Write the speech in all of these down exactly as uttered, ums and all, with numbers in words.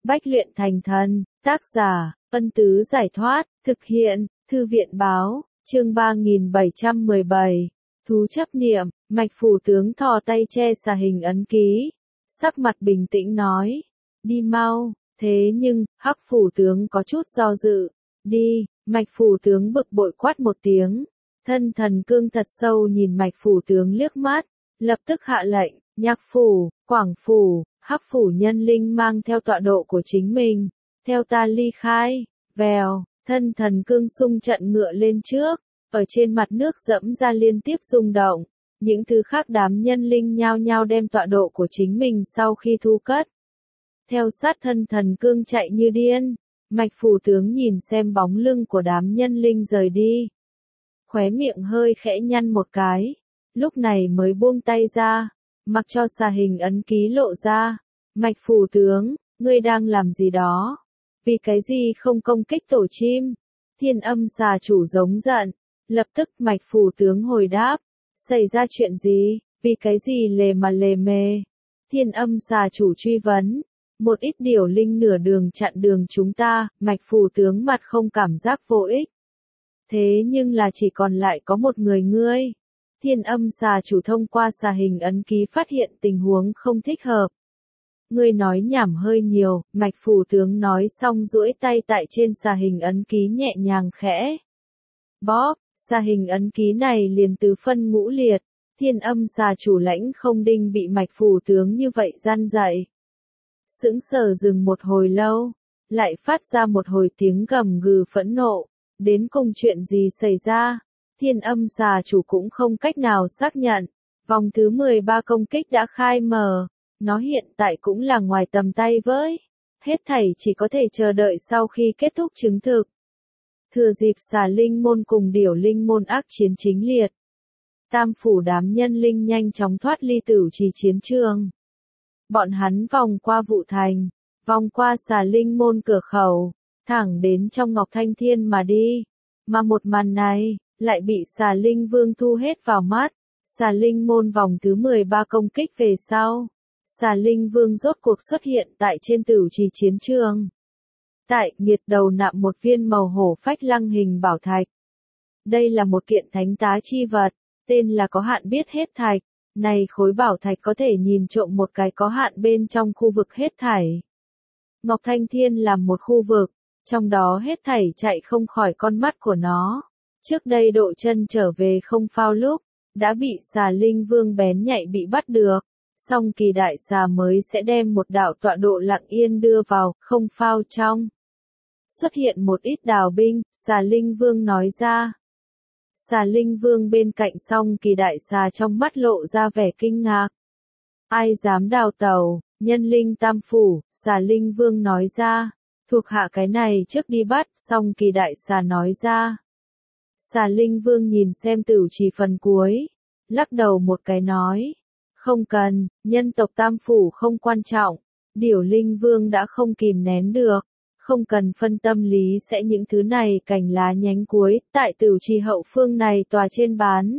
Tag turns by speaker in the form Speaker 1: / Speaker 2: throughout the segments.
Speaker 1: Bách luyện thành thần, tác giả, Ân Tứ Giải Thoát, thực hiện, Thư viện Báo, chương ba nghìn bảy trăm mười bảy, thú chấp niệm, Mạch Phủ tướng thò tay che xà hình ấn ký, sắc mặt bình tĩnh nói, đi mau, thế nhưng, Hắc Phủ tướng có chút do dự, đi, Mạch Phủ tướng bực bội quát một tiếng, thân thần cương thật sâu nhìn Mạch Phủ tướng liếc mắt, lập tức hạ lệnh, Nhạc Phủ, Quảng Phủ, Hắc Phủ nhân linh mang theo tọa độ của chính mình, theo ta ly khai, vèo, thân thần cương xung trận ngựa lên trước, ở trên mặt nước dẫm ra liên tiếp rung động, những thứ khác đám nhân linh nhao nhao đem tọa độ của chính mình sau khi thu cất. Theo sát thân thần cương chạy như điên, Mạch Phủ tướng nhìn xem bóng lưng của đám nhân linh rời đi. Khóe miệng hơi khẽ nhăn một cái, lúc này mới buông tay ra, mặc cho xà hình ấn ký lộ ra. Mạch Phủ tướng, ngươi đang làm gì đó? Vì cái gì không công kích tổ chim? Thiên Âm xà chủ giống giận. Lập tức Mạch Phủ tướng hồi đáp. Xảy ra chuyện gì? Vì cái gì lề mà lề mề? Thiên Âm xà chủ truy vấn. Một ít điểu linh nửa đường chặn đường chúng ta, Mạch Phủ tướng mặt không cảm giác vô ích. Thế nhưng là chỉ còn lại có một người ngươi. Thiên Âm xà chủ thông qua xà hình ấn ký phát hiện tình huống không thích hợp. Ngươi nói nhảm hơi nhiều, Mạch Phủ tướng nói xong duỗi tay tại trên xà hình ấn ký nhẹ nhàng khẽ. Bóp, xà hình ấn ký này liền tứ phân ngũ liệt, Thiên Âm xà chủ lãnh không đinh bị Mạch Phủ tướng như vậy gian dậy. Sững sờ dừng một hồi lâu, lại phát ra một hồi tiếng gầm gừ phẫn nộ, đến cùng chuyện gì xảy ra, Thiên Âm xà chủ cũng không cách nào xác nhận, vòng thứ mười ba công kích đã khai mở. Nó hiện tại cũng là ngoài tầm tay với. Hết thảy chỉ có thể chờ đợi sau khi kết thúc chứng thực. Thừa dịp xà linh môn cùng điểu linh môn ác chiến chính liệt. Tam phủ đám nhân linh nhanh chóng thoát ly tử trì chiến trường. Bọn hắn vòng qua Vụ Thành, vòng qua xà linh môn cửa khẩu, thẳng đến trong Ngọc Thanh Thiên mà đi. Mà một màn này, lại bị xà linh vương thu hết vào mắt. Xà linh môn vòng thứ mười ba công kích về sau. Xà linh vương rốt cuộc xuất hiện tại trên tử trì chiến trường. Tại nghiệt đầu nạm một viên màu hổ phách lăng hình bảo thạch. Đây là một kiện thánh tá chi vật, tên là có hạn biết hết thạch. Này khối bảo thạch có thể nhìn trộm một cái có hạn bên trong khu vực hết thảy. Ngọc Thanh Thiên làm một khu vực, trong đó hết thảy chạy không khỏi con mắt của nó. Trước đây độ chân trở về không phao lúc, đã bị xà linh vương bén nhạy bị bắt được. Song kỳ đại xà mới sẽ đem một đạo tọa độ lặng yên đưa vào, không phao trong. Xuất hiện một ít đào binh, xà linh vương nói ra. Xà linh vương bên cạnh song kỳ đại xà trong mắt lộ ra vẻ kinh ngạc. Ai dám đào tàu, nhân linh tam phủ, xà linh vương nói ra. Thuộc hạ cái này trước đi bắt, song kỳ đại xà nói ra. Xà linh vương nhìn xem tử trì phần cuối, lắc đầu một cái nói. Không cần, nhân tộc tam phủ không quan trọng, điểu linh vương đã không kìm nén được, không cần phân tâm lý sẽ những thứ này cành lá nhánh cuối, tại tử trì hậu phương này tòa trên bán.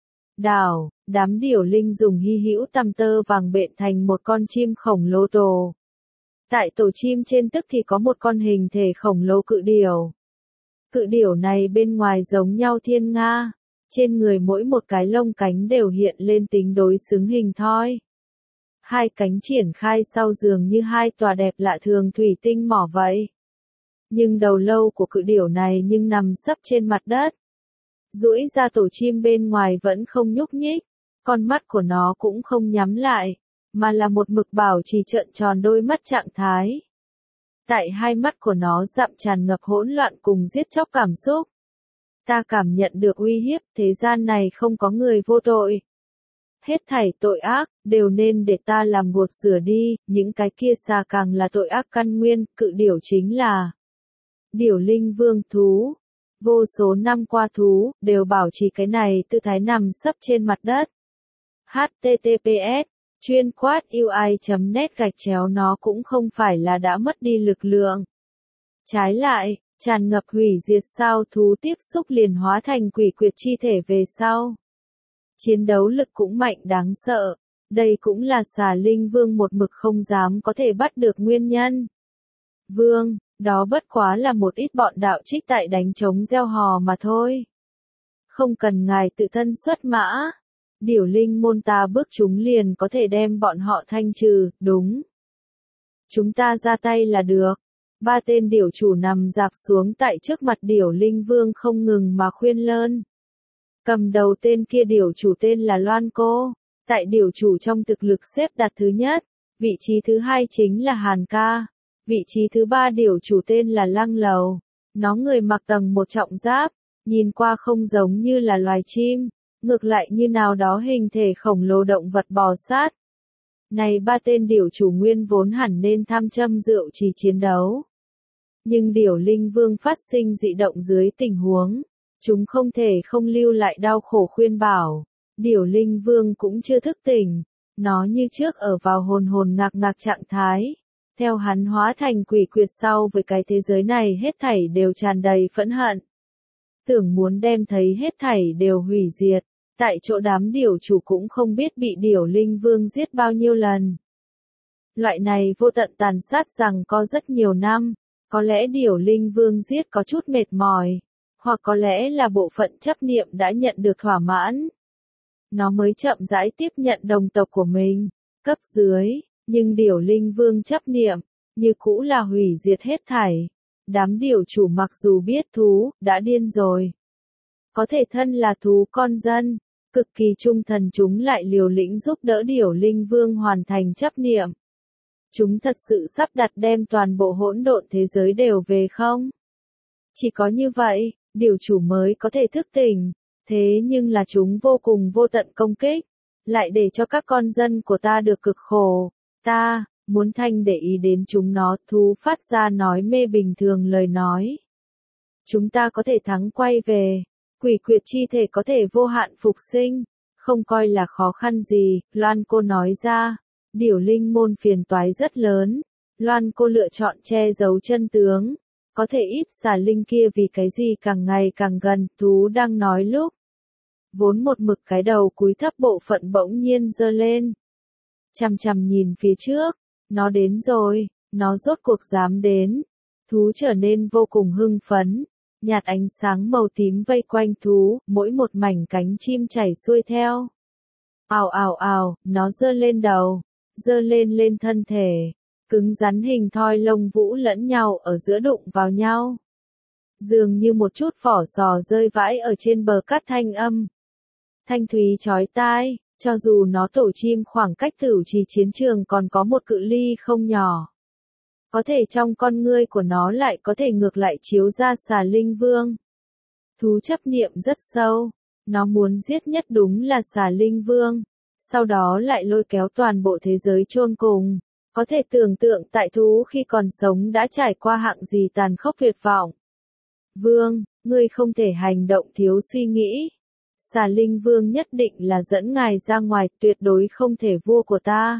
Speaker 1: Đảo, đám điểu linh dùng hy hữu tăm tơ vàng bện thành một con chim khổng lồ tổ. Tại tổ chim trên tức thì có một con hình thể khổng lồ cự điểu. Cự điểu này bên ngoài giống nhau thiên nga. Trên người mỗi một cái lông cánh đều hiện lên tính đối xứng hình thoi. Hai cánh triển khai sau dường như hai tòa đẹp lạ thường thủy tinh mỏ vậy. Nhưng đầu lâu của cự điểu này nhưng nằm sấp trên mặt đất. Duỗi ra tổ chim bên ngoài vẫn không nhúc nhích, con mắt của nó cũng không nhắm lại, mà là một mực bảo trì trợn tròn đôi mắt trạng thái. Tại hai mắt của nó dặm tràn ngập hỗn loạn cùng giết chóc cảm xúc. Ta cảm nhận được uy hiếp, thế gian này không có người vô tội. Hết thảy tội ác, đều nên để ta làm gột rửa đi, những cái kia xà càng là tội ác căn nguyên, cự điểu chính là điểu linh vương thú. Vô số năm qua thú, đều bảo trì cái này tư thái nằm sấp trên mặt đất. H T T P S, chuyên quát U I chấm net gạch chéo nó cũng không phải là đã mất đi lực lượng. Trái lại, tràn ngập hủy diệt sao thú tiếp xúc liền hóa thành quỷ quyệt chi thể về sau. Chiến đấu lực cũng mạnh đáng sợ, đây cũng là xà linh vương một mực không dám có thể bắt được nguyên nhân. Vương, đó bất quá là một ít bọn đạo trích tại đánh trống gieo hò mà thôi. Không cần ngài tự thân xuất mã. Điểu linh môn ta bước chúng liền có thể đem bọn họ thanh trừ, đúng. Chúng ta ra tay là được. Ba tên điểu chủ nằm dạp xuống tại trước mặt điểu linh vương không ngừng mà khuyên lơn. Cầm đầu tên kia điểu chủ tên là Loan Cô, tại điểu chủ trong thực lực xếp đặt thứ nhất, vị trí thứ hai chính là Hàn Ca, vị trí thứ ba điểu chủ tên là Lăng Lầu. Nó người mặc tầng một trọng giáp, nhìn qua không giống như là loài chim, ngược lại như nào đó hình thể khổng lồ động vật bò sát. Này ba tên điểu chủ nguyên vốn hẳn nên tham châm rượu trì chiến đấu. Nhưng điểu linh vương phát sinh dị động dưới tình huống, chúng không thể không lưu lại đau khổ khuyên bảo. Điểu linh vương cũng chưa thức tỉnh, nó như trước ở vào hồn hồn ngạc ngạc trạng thái. Theo hắn hóa thành quỷ quyệt sau với cái thế giới này hết thảy đều tràn đầy phẫn hận. Tưởng muốn đem thấy hết thảy đều hủy diệt, tại chỗ đám điểu chủ cũng không biết bị điểu linh vương giết bao nhiêu lần. Loại này vô tận tàn sát rằng có rất nhiều năm, có lẽ điểu linh vương giết có chút mệt mỏi, hoặc có lẽ là bộ phận chấp niệm đã nhận được thỏa mãn. Nó mới chậm rãi tiếp nhận đồng tộc của mình, cấp dưới, nhưng điểu linh vương chấp niệm, như cũ là hủy diệt hết thảy. Đám điểu chủ mặc dù biết thú, đã điên rồi. Có thể thân là thú con dân, cực kỳ trung thần chúng lại liều lĩnh giúp đỡ điểu linh vương hoàn thành chấp niệm. Chúng thật sự sắp đặt đem toàn bộ hỗn độn thế giới đều về không? Chỉ có như vậy, điểu chủ mới có thể thức tỉnh, thế nhưng là chúng vô cùng vô tận công kích, lại để cho các con dân của ta được cực khổ. Ta, muốn thanh để ý đến chúng nó, thú phát ra nói mê bình thường lời nói. Chúng ta có thể thắng quay về, quỷ quyệt chi thể có thể vô hạn phục sinh, không coi là khó khăn gì, Loan Cô nói ra. Điểu linh môn phiền toái rất lớn, Loan Cô lựa chọn che giấu chân tướng, có thể ít xà linh kia vì cái gì càng ngày càng gần, thú đang nói lúc. Vốn một mực cái đầu cúi thấp bộ phận bỗng nhiên giơ lên. Chằm chằm nhìn phía trước, nó đến rồi, nó rốt cuộc dám đến. Thú trở nên vô cùng hưng phấn, nhạt ánh sáng màu tím vây quanh thú, mỗi một mảnh cánh chim chảy xuôi theo. Ào ào ào, nó giơ lên đầu, giơ lên lên thân thể, cứng rắn hình thoi lông vũ lẫn nhau ở giữa đụng vào nhau. Dường như một chút vỏ sò rơi vãi ở trên bờ cát thanh âm. Thanh thúy chói tai, cho dù nó tổ chim khoảng cách Tửu Trì chiến trường còn có một cự ly không nhỏ. Có thể trong con ngươi của nó lại có thể ngược lại chiếu ra xà linh vương. Thú chấp niệm rất sâu, nó muốn giết nhất đúng là xà linh vương, sau đó lại lôi kéo toàn bộ thế giới chôn cùng. Có thể tưởng tượng tại thú khi còn sống đã trải qua hạng gì tàn khốc tuyệt vọng. Vương, ngươi không thể hành động thiếu suy nghĩ. Xà linh vương nhất định là dẫn ngài ra ngoài, tuyệt đối không thể vua của ta.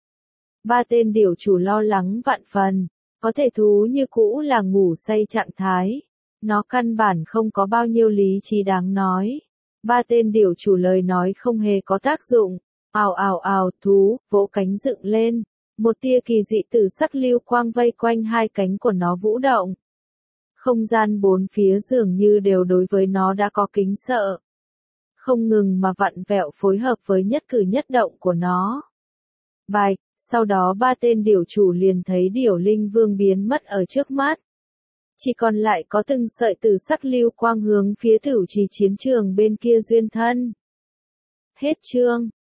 Speaker 1: Ba tên điểu chủ lo lắng vạn phần, có thể thú như cũ là ngủ say trạng thái. Nó căn bản không có bao nhiêu lý trí đáng nói. Ba tên điểu chủ lời nói không hề có tác dụng. Ào ào ào, thú, vỗ cánh dựng lên. Một tia kỳ dị tử sắc lưu quang vây quanh hai cánh của nó vũ động. Không gian bốn phía dường như đều đối với nó đã có kính sợ. Không ngừng mà vặn vẹo phối hợp với nhất cử nhất động của nó. Bạch, sau đó ba tên điểu chủ liền thấy điểu linh vương biến mất ở trước mắt. Chỉ còn lại có từng sợi tử sắc lưu quang hướng phía Tửu Trì chiến trường bên kia duyên thân. Hết chương.